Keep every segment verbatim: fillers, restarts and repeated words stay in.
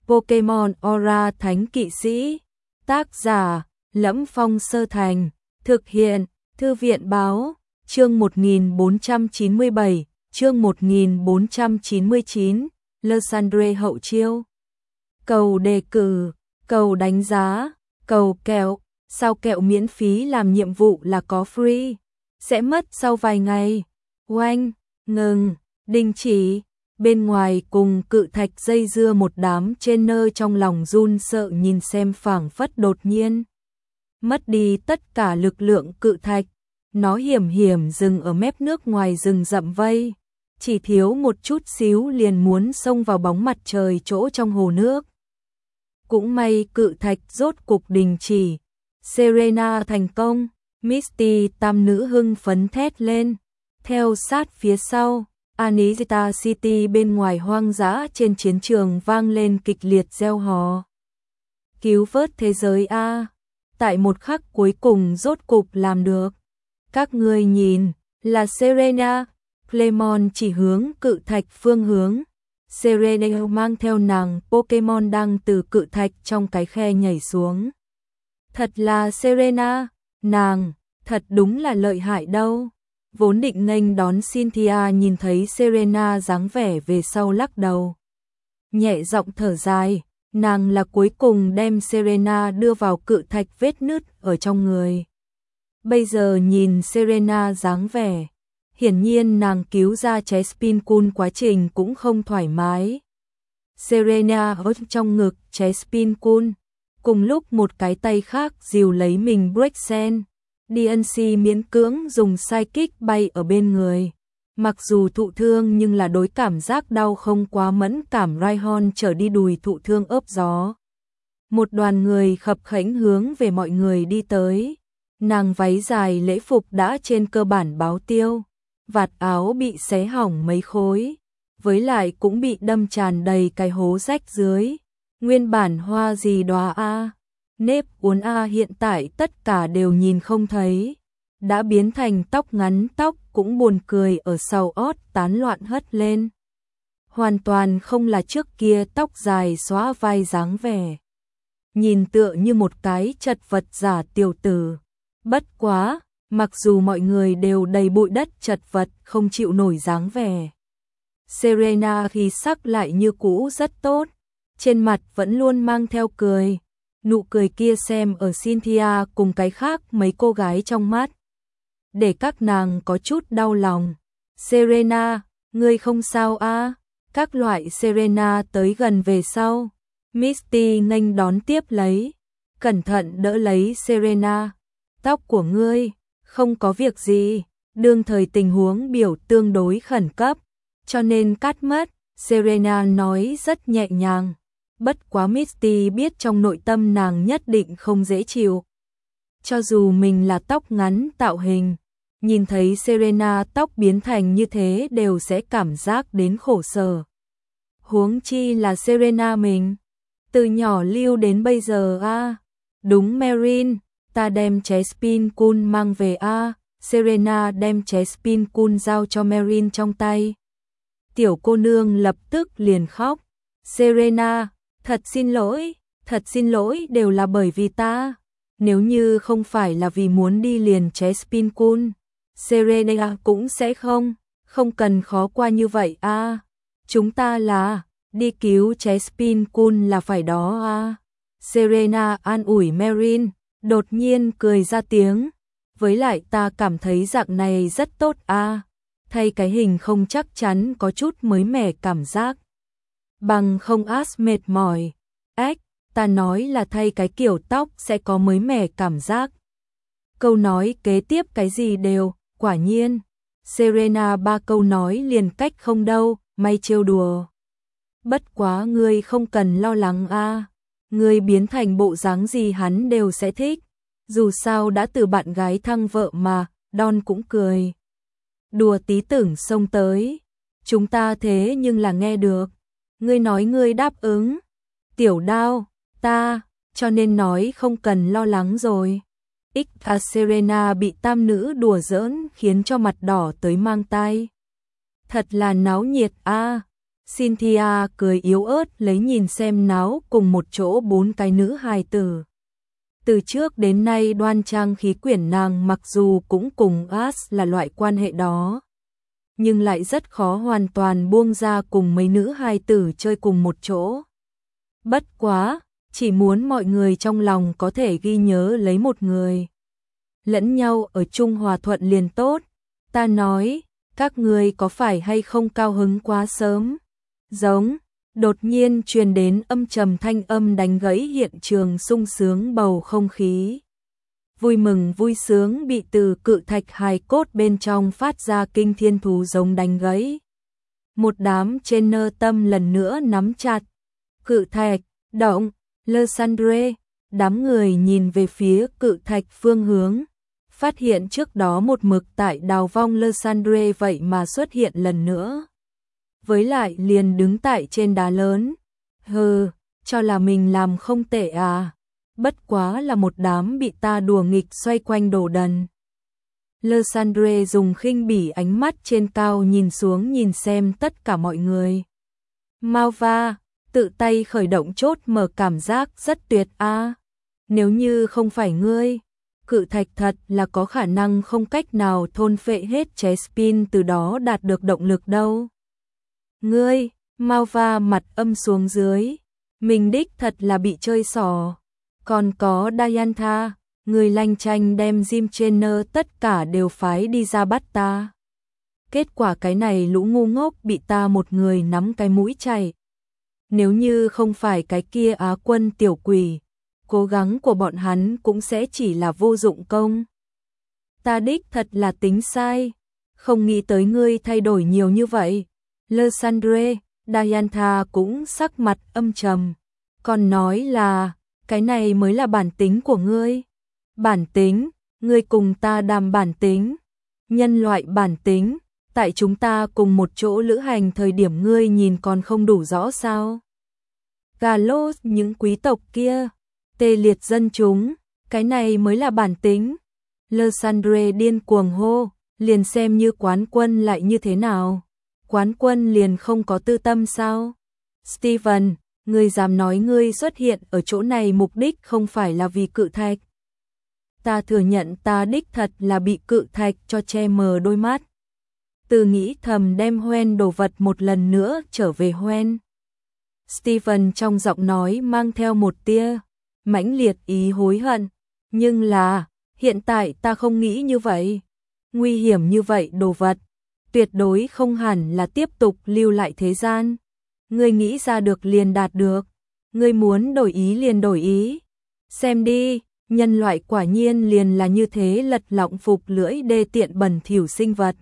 Pokemon Aura Thánh Kỵ Sĩ. Tác giả: Lẫm Phong Sơ Thành. Thực hiện: Thư viện Báo. Chương một nghìn bốn trăm chín mươi bảy, chương một nghìn bốn trăm chín mươi chín, Lysandre hậu chiêu. Cầu đề cử, cầu đánh giá, cầu kẹo, sao kẹo miễn phí làm nhiệm vụ là có free, sẽ mất sau vài ngày. Oanh, ngừng, đình chỉ. Bên ngoài cùng cự thạch dây dưa một đám trainer trong lòng run sợ nhìn xem phảng phất đột nhiên mất đi tất cả lực lượng cự thạch. Nó hiểm hiểm dừng ở mép nước ngoài rừng rậm vây, chỉ thiếu một chút xíu liền muốn xông vào bóng mặt trời chỗ trong hồ nước. Cũng may cự thạch rốt cục đình chỉ. Serena thành công. Misty tam nữ hưng phấn thét lên. Theo sát phía sau, Anita City bên ngoài hoang dã trên chiến trường vang lên kịch liệt reo hò. Cứu vớt thế giới a, tại một khắc cuối cùng rốt cục làm được. Các ngươi nhìn, là Serena. Clemon chỉ hướng cự thạch phương hướng. Serena mang theo nàng Pokemon đang từ cự thạch trong cái khe nhảy xuống. Thật là Serena, nàng, thật đúng là lợi hại đâu. Vốn định nghênh đón Cynthia nhìn thấy Serena dáng vẻ về sau lắc đầu. Nhẹ giọng thở dài, nàng là cuối cùng đem Serena đưa vào cự thạch vết nứt ở trong người. Bây giờ nhìn Serena dáng vẻ, hiển nhiên nàng cứu ra Chespin-Kun quá trình cũng không thoải mái. Serena ở trong ngực Chespin-Kun, cùng lúc một cái tay khác dìu lấy mình Braixen. đê en xê miễn cưỡng dùng Psychic bay ở bên người. Mặc dù thụ thương nhưng là đối cảm giác đau không quá mẫn cảm. Rhyhorn trở đi đùi thụ thương ốp gió. Một đoàn người khập khẽnh hướng về mọi người đi tới. Nàng váy dài lễ phục đã trên cơ bản báo tiêu, vạt áo bị xé hỏng mấy khối, với lại cũng bị đâm tràn đầy cái hố rách dưới. Nguyên bản hoa gì đóa a, nếp uốn a hiện tại tất cả đều nhìn không thấy, đã biến thành tóc ngắn, tóc cũng buồn cười ở sau ót tán loạn hất lên. Hoàn toàn không là trước kia tóc dài xóa vai dáng vẻ. Nhìn tựa như một cái chật vật giả tiểu tử. Bất quá, mặc dù mọi người đều đầy bụi đất chật vật không chịu nổi dáng vẻ, Serena khi sắc lại như cũ rất tốt, trên mặt vẫn luôn mang theo cười. Nụ cười kia xem ở Cynthia cùng cái khác mấy cô gái trong mắt, để các nàng có chút đau lòng. Serena, ngươi không sao a? Các loại Serena tới gần về sau, Misty nghênh đón tiếp lấy, cẩn thận đỡ lấy Serena. Tóc của ngươi, không có việc gì, đương thời tình huống biểu tương đối khẩn cấp, cho nên cắt mất, Serena nói rất nhẹ nhàng. Bất quá Misty biết trong nội tâm nàng nhất định không dễ chịu. Cho dù mình là tóc ngắn tạo hình, nhìn thấy Serena tóc biến thành như thế đều sẽ cảm giác đến khổ sở. Huống chi là Serena mình, từ nhỏ lưu đến bây giờ a. À. Đúng Marin, ta đem Chespin-Kun mang về a. À. Serena đem Chespin-Kun giao cho Marin trong tay. Tiểu cô nương lập tức liền khóc. Serena, thật xin lỗi, thật xin lỗi, đều là bởi vì ta. Nếu như không phải là vì muốn đi liền Chespin-Kun, Serena cũng sẽ không, không cần khó qua như vậy a. À. Chúng ta là đi cứu Chespin-Kun là phải đó a. À. Serena an ủi Marin, đột nhiên cười ra tiếng. Với lại ta cảm thấy dạng này rất tốt a. À. Thay cái hình không chắc chắn có chút mới mẻ cảm giác. Bằng không át mệt mỏi. Ếch, ta nói là thay cái kiểu tóc sẽ có mới mẻ cảm giác. Câu nói kế tiếp cái gì đều, quả nhiên. Serena ba câu nói liền cách không đâu, may trêu đùa. Bất quá ngươi không cần lo lắng a, à. Ngươi biến thành bộ dáng gì hắn đều sẽ thích. Dù sao đã từ bạn gái thăng vợ mà, Don cũng cười. Đùa tí tưởng xông tới. Chúng ta thế nhưng là nghe được. Ngươi nói ngươi đáp ứng. Tiểu Đao, ta, cho nên nói không cần lo lắng rồi. Ích à Serena bị tam nữ đùa giỡn khiến cho mặt đỏ tới mang tai. Thật là náo nhiệt a. À. Cynthia cười yếu ớt lấy nhìn xem náo cùng một chỗ bốn cái nữ hài tử. Từ trước đến nay đoan trang khí quyển nàng mặc dù cũng cùng As là loại quan hệ đó, nhưng lại rất khó hoàn toàn buông ra cùng mấy nữ hài tử chơi cùng một chỗ. Bất quá, chỉ muốn mọi người trong lòng có thể ghi nhớ lấy một người. Lẫn nhau ở chung hòa thuận liền tốt. Ta nói, các người có phải hay không cao hứng quá sớm? Giống, đột nhiên truyền đến âm trầm thanh âm đánh gãy hiện trường sung sướng bầu không khí. Vui mừng vui sướng bị từ cự thạch hài cốt bên trong phát ra kinh thiên thú giống đánh gãy. Một đám trên nơ tâm lần nữa nắm chặt. Cự thạch, động, Lysandre, đám người nhìn về phía cự thạch phương hướng. Phát hiện trước đó một mực tại đào vong Lysandre vậy mà xuất hiện lần nữa. Với lại liền đứng tại trên đá lớn. Hừ, cho là mình làm không tệ à. Bất quá là một đám bị ta đùa nghịch xoay quanh đồ đần. Lysandre dùng khinh bỉ ánh mắt trên cao nhìn xuống nhìn xem tất cả mọi người. Malva, tự tay khởi động chốt mở cảm giác rất tuyệt a. Nếu như không phải ngươi, cự thạch thật là có khả năng không cách nào thôn phệ hết Chespin từ đó đạt được động lực đâu. Ngươi, Malva mặt âm xuống dưới, mình đích thật là bị chơi xỏ. Còn có Diantha, người lanh chanh đem Jim Trainer tất cả đều phái đi ra bắt ta. Kết quả cái này lũ ngu ngốc bị ta một người nắm cái mũi chạy. Nếu như không phải cái kia Á quân tiểu quỷ, cố gắng của bọn hắn cũng sẽ chỉ là vô dụng công. Ta đích thật là tính sai, không nghĩ tới ngươi thay đổi nhiều như vậy. Lysandre, Diantha cũng sắc mặt âm trầm, còn nói là, cái này mới là bản tính của ngươi. Bản tính, ngươi cùng ta đàm bản tính. Nhân loại bản tính, tại chúng ta cùng một chỗ lữ hành thời điểm ngươi nhìn còn không đủ rõ sao. Galos những quý tộc kia, tê liệt dân chúng, cái này mới là bản tính. Lysandre điên cuồng hô, liền xem như quán quân lại như thế nào. Quán quân liền không có tư tâm sao? Steven, ngươi dám nói ngươi xuất hiện ở chỗ này mục đích không phải là vì cự thạch. Ta thừa nhận ta đích thật là bị cự thạch cho che mờ đôi mắt. Từ nghĩ thầm đem Hoen đồ vật một lần nữa trở về Hoen. Steven trong giọng nói mang theo một tia mãnh liệt ý hối hận. Nhưng là, hiện tại ta không nghĩ như vậy. Nguy hiểm như vậy đồ vật, tuyệt đối không hẳn là tiếp tục lưu lại thế gian. Ngươi nghĩ ra được liền đạt được. Ngươi muốn đổi ý liền đổi ý. Xem đi, nhân loại quả nhiên liền là như thế lật lọng phục lưỡi đê tiện bẩn thỉu sinh vật.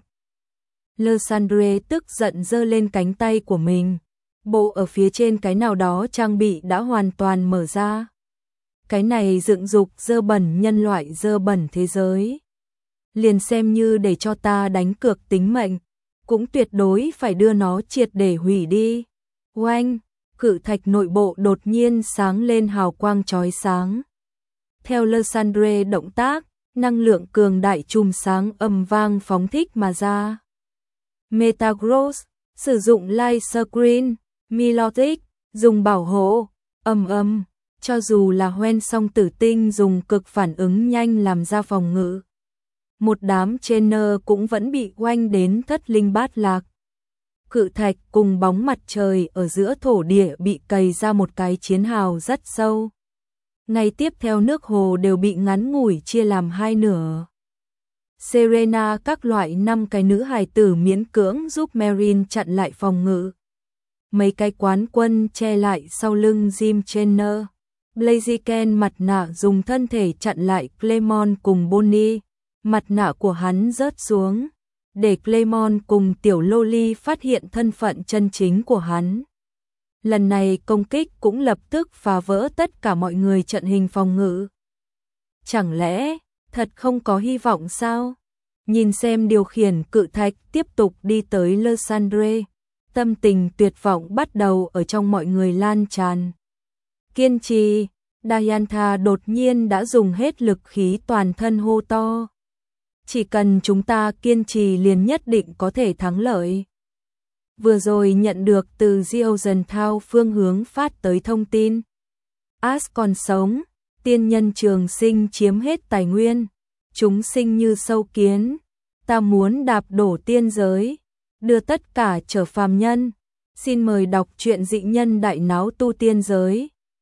Lysandre tức giận giơ lên cánh tay của mình. Bộ ở phía trên cái nào đó trang bị đã hoàn toàn mở ra. Cái này dựng dục dơ bẩn nhân loại dơ bẩn thế giới. Liền xem như để cho ta đánh cược tính mệnh, cũng tuyệt đối phải đưa nó triệt để hủy đi. Oanh, cự thạch nội bộ đột nhiên sáng lên hào quang chói sáng. Theo Lysandre động tác, năng lượng cường đại chùm sáng ầm vang phóng thích mà ra. Metagross, sử dụng light screen, Milotic, dùng bảo hộ, ầm ầm, cho dù là Hoen song tử tinh dùng cực phản ứng nhanh làm ra phòng ngự. Một đám trainer cũng vẫn bị oanh đến thất linh bát lạc. Cự thạch cùng bóng mặt trời ở giữa thổ địa bị cày ra một cái chiến hào rất sâu. Ngay tiếp theo nước hồ đều bị ngắn ngủi chia làm hai nửa. Serena các loại năm cái nữ hài tử miễn cưỡng giúp Marin chặn lại phòng ngự. Mấy cái quán quân che lại sau lưng Jim Trainer. Blaziken mặt nạ dùng thân thể chặn lại Clemon cùng Bonnie. Mặt nạ của hắn rớt xuống, để Clemon cùng tiểu Loli phát hiện thân phận chân chính của hắn. Lần này công kích cũng lập tức phá vỡ tất cả mọi người trận hình phòng ngự. Chẳng lẽ, thật không có hy vọng sao? Nhìn xem điều khiển cự thạch tiếp tục đi tới Lysandre, tâm tình tuyệt vọng bắt đầu ở trong mọi người lan tràn. Kiên trì, Diantha đột nhiên đã dùng hết lực khí toàn thân hô to. Chỉ cần chúng ta kiên trì liền nhất định có thể thắng lợi. vừa rồi nhận được từ Diêu Dần Thao phương hướng phát tới thông tin. As còn sống, tiên nhân trường sinh chiếm hết tài nguyên, chúng sinh như sâu kiến, ta muốn đạp đổ tiên giới, đưa tất cả trở phàm nhân. Xin mời đọc truyện Dị Nhân Đại Náo Tu Tiên Giới.